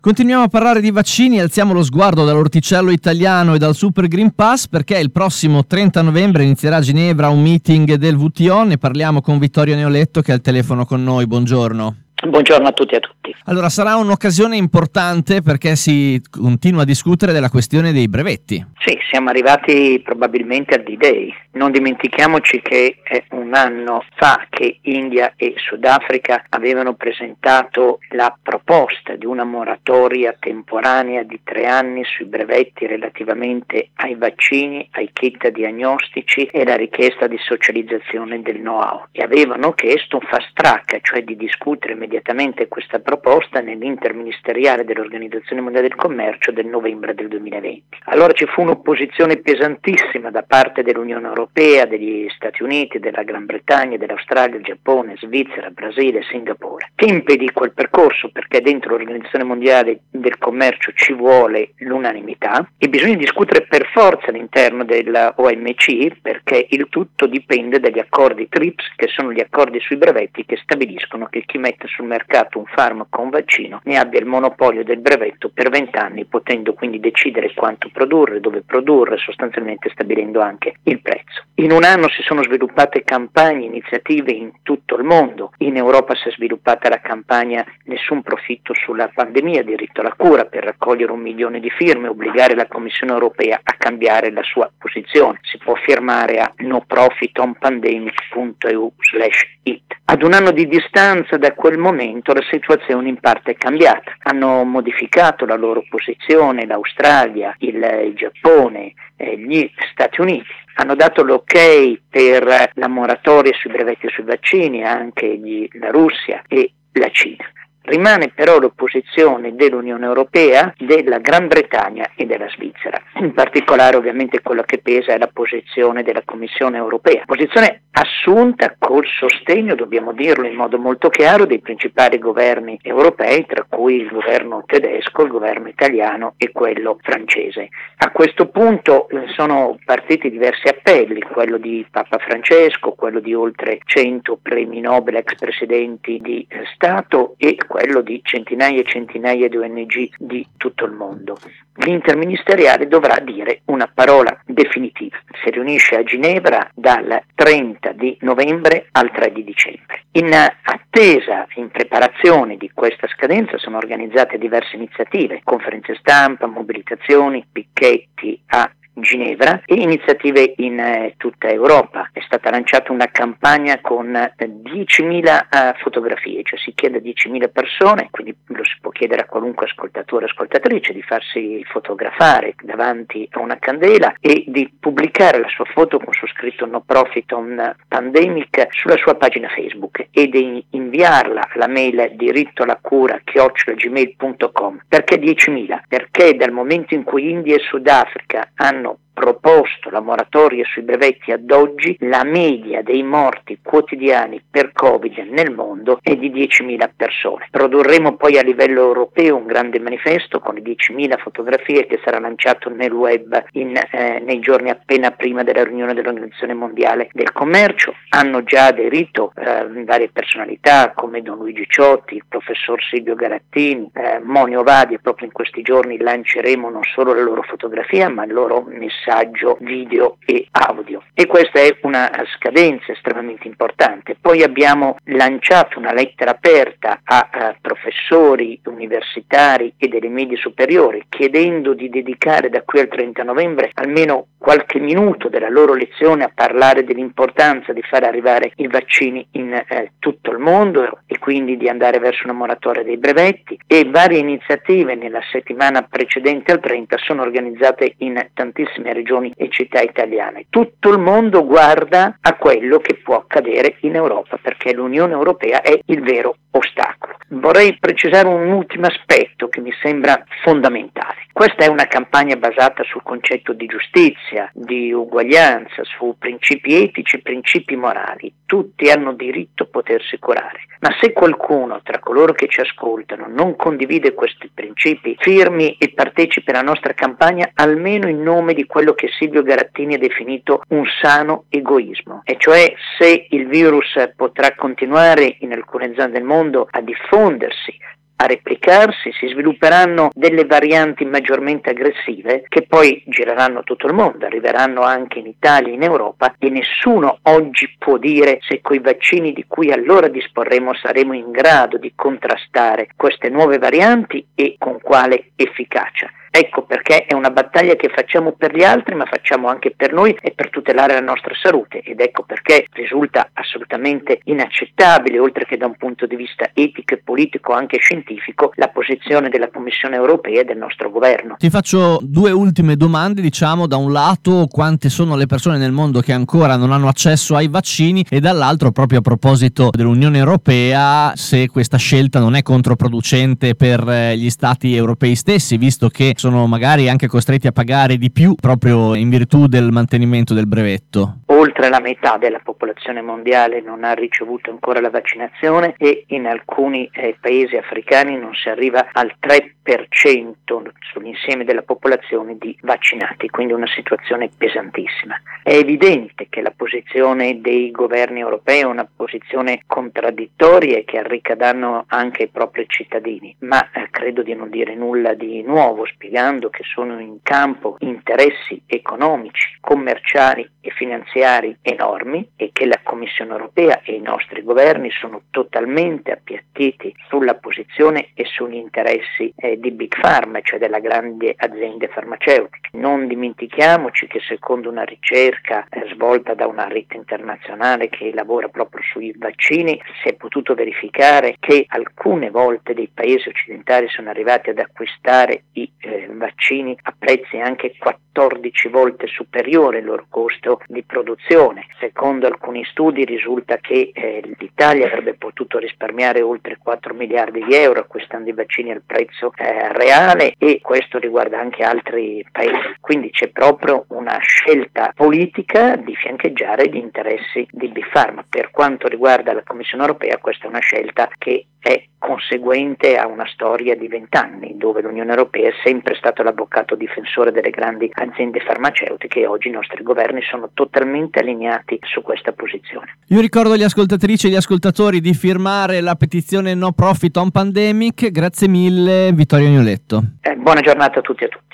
Continuiamo a parlare di vaccini, alziamo lo sguardo dall'orticello italiano e dal Super Green Pass perché il prossimo 30 novembre inizierà a Ginevra un meeting del WTO, ne parliamo con Vittorio Neoletto che è al telefono con noi, buongiorno. Buongiorno a tutti e a tutti. Allora, sarà un'occasione importante perché si continua a discutere della questione dei brevetti. Sì, siamo arrivati probabilmente al D-Day. Non dimentichiamoci che è un anno fa che India e Sudafrica avevano presentato la proposta di una moratoria temporanea di 3 anni sui brevetti relativamente ai vaccini, ai kit diagnostici e la richiesta di socializzazione del know-how. E avevano chiesto un fast track, cioè di discutere immediatamente questa proposta nell'interministeriale dell'Organizzazione Mondiale del Commercio del novembre del 2020. Allora ci fu un'opposizione pesantissima da parte dell'Unione Europea, degli Stati Uniti, della Gran Bretagna, dell'Australia, Giappone, Svizzera, Brasile, Singapore, che impedì quel percorso perché dentro l'Organizzazione Mondiale del Commercio ci vuole l'unanimità e bisogna discutere per forza all'interno dell'OMC perché il tutto dipende dagli accordi TRIPS, che sono gli accordi sui brevetti che stabiliscono che chi mette sul mercato un farmaco o un vaccino ne abbia il monopolio del brevetto per 20 anni, potendo quindi decidere quanto produrre, dove produrre, sostanzialmente stabilendo anche il prezzo. In un anno si sono sviluppate campagne, iniziative in tutto il mondo. In Europa si è sviluppata la campagna Nessun profitto sulla pandemia, diritto alla cura, per raccogliere 1 milione di firme e obbligare la Commissione Europea a cambiare la sua posizione. Si può firmare a noprofitonpandemic.eu/it. Ad un anno di distanza da quel momento la situazione in parte è cambiata. Hanno modificato la loro posizione l'Australia, il Giappone, gli Stati Uniti. Hanno dato l'ok per la moratoria sui brevetti e sui vaccini anche la Russia e la Cina. Rimane però l'opposizione dell'Unione Europea, della Gran Bretagna e della Svizzera. In particolare ovviamente quello che pesa è la posizione della Commissione Europea. Posizione assunta col sostegno, dobbiamo dirlo in modo molto chiaro, dei principali governi europei, tra cui il governo tedesco, il governo italiano e quello francese. A questo punto sono partiti diversi appelli, quello di Papa Francesco, quello di oltre 100 premi Nobel ex presidenti di Stato e quello di centinaia e centinaia di ONG di tutto il mondo. L'interministeriale dovrà dire una parola definitiva. Si riunisce a Ginevra dal 30 di novembre al 3 di dicembre. In attesa, in preparazione di questa scadenza sono organizzate diverse iniziative, conferenze stampa, mobilitazioni, picchetti a Ginevra e iniziative in tutta Europa. È stata lanciata una campagna con 10.000 fotografie, cioè si chiede a 10.000 persone, quindi lo si può chiedere a qualunque ascoltatore o ascoltatrice di farsi fotografare davanti a una candela e di pubblicare la sua foto con su scritto No Profit on Pandemic sulla sua pagina Facebook e di inviarla alla mail dirittoallacura@gmail.com. Perché 10.000? Perché dal momento in cui India e Sudafrica hanno proposto la moratoria sui brevetti ad oggi, la media dei morti quotidiani per Covid nel mondo è di 10.000 persone. Produrremo poi a livello europeo un grande manifesto con le 10.000 fotografie che sarà lanciato nel web nei giorni appena prima della riunione dell'Organizzazione Mondiale del Commercio. Hanno già aderito varie personalità come Don Luigi Ciotti, il professor Silvio Garattini, Monio Vadi, e proprio in questi giorni lanceremo non solo la loro fotografia ma il loro messaggio video e audio, e questa è una scadenza estremamente importante. Poi abbiamo lanciato una lettera aperta a professori universitari e delle medie superiori chiedendo di dedicare da qui al 30 novembre almeno qualche minuto della loro lezione a parlare dell'importanza di far arrivare i vaccini in tutto il mondo e quindi di andare verso una moratoria dei brevetti, e varie iniziative nella settimana precedente al 30 sono organizzate in tantissime regioni e città italiane. Tutto il mondo guarda a quello che può accadere in Europa perché l'Unione Europea è il vero ostacolo. Vorrei precisare un ultimo aspetto che mi sembra fondamentale. Questa è una campagna basata sul concetto di giustizia, di uguaglianza, su principi etici, principi morali. Tutti hanno diritto a potersi curare. Ma se qualcuno tra coloro che ci ascoltano non condivide questi principi, firmi e partecipi alla nostra campagna almeno in nome di quello che Silvio Garattini ha definito un sano egoismo, e cioè se il virus potrà continuare in alcune zone del mondo a diffondersi, a replicarsi, si svilupperanno delle varianti maggiormente aggressive che poi gireranno tutto il mondo, arriveranno anche in Italia, in Europa, e nessuno oggi può dire se coi vaccini di cui allora disporremo saremo in grado di contrastare queste nuove varianti e con quale efficacia. Ecco perché è una battaglia che facciamo per gli altri, ma facciamo anche per noi e per tutelare la nostra salute, ed ecco perché risulta assolutamente inaccettabile, oltre che da un punto di vista etico e politico anche scientifico, la posizione della Commissione europea e del nostro governo. Ti faccio due ultime domande, da un lato quante sono le persone nel mondo che ancora non hanno accesso ai vaccini, e dall'altro, proprio a proposito dell'Unione Europea, se questa scelta non è controproducente per gli stati europei stessi, visto che sono magari anche costretti a pagare di più proprio in virtù del mantenimento del brevetto. Oltre la metà della popolazione mondiale non ha ricevuto ancora la vaccinazione e in alcuni paesi africani non si arriva al 3% sull'insieme della popolazione di vaccinati, quindi una situazione pesantissima. È evidente che la posizione dei governi europei è una posizione contraddittoria e che arreca danno anche ai propri cittadini, ma credo di non dire nulla di nuovo spiegando che sono in campo interessi economici, commerciali e finanziari enormi e che la Commissione europea e i nostri governi sono totalmente appiattiti sulla posizione e sugli interessi di Big Pharma, cioè della grandi aziende farmaceutiche. Non dimentichiamoci che secondo una ricerca svolta da una rete internazionale che lavora proprio sui vaccini si è potuto verificare che alcune volte dei paesi occidentali sono arrivati ad acquistare i vaccini a prezzi anche 14 volte superiore al loro costo di produzione. Secondo alcuni studi risulta che l'Italia avrebbe potuto risparmiare oltre 4 miliardi di euro acquistando i vaccini al prezzo reale, e questo riguarda anche altri paesi. Quindi c'è proprio una scelta politica di fiancheggiare gli interessi di Big Pharma. Per quanto riguarda la Commissione europea, questa è una scelta che è conseguente a una storia di 20 anni dove l'Unione Europea è sempre stato l'avvocato difensore delle grandi aziende farmaceutiche, e oggi i nostri governi sono totalmente allineati su questa posizione. Io ricordo agli ascoltatrici e agli ascoltatori di firmare la petizione No Profit on Pandemic. Grazie mille, Vittorio Agnoletto. Buona giornata a tutti e a tutti.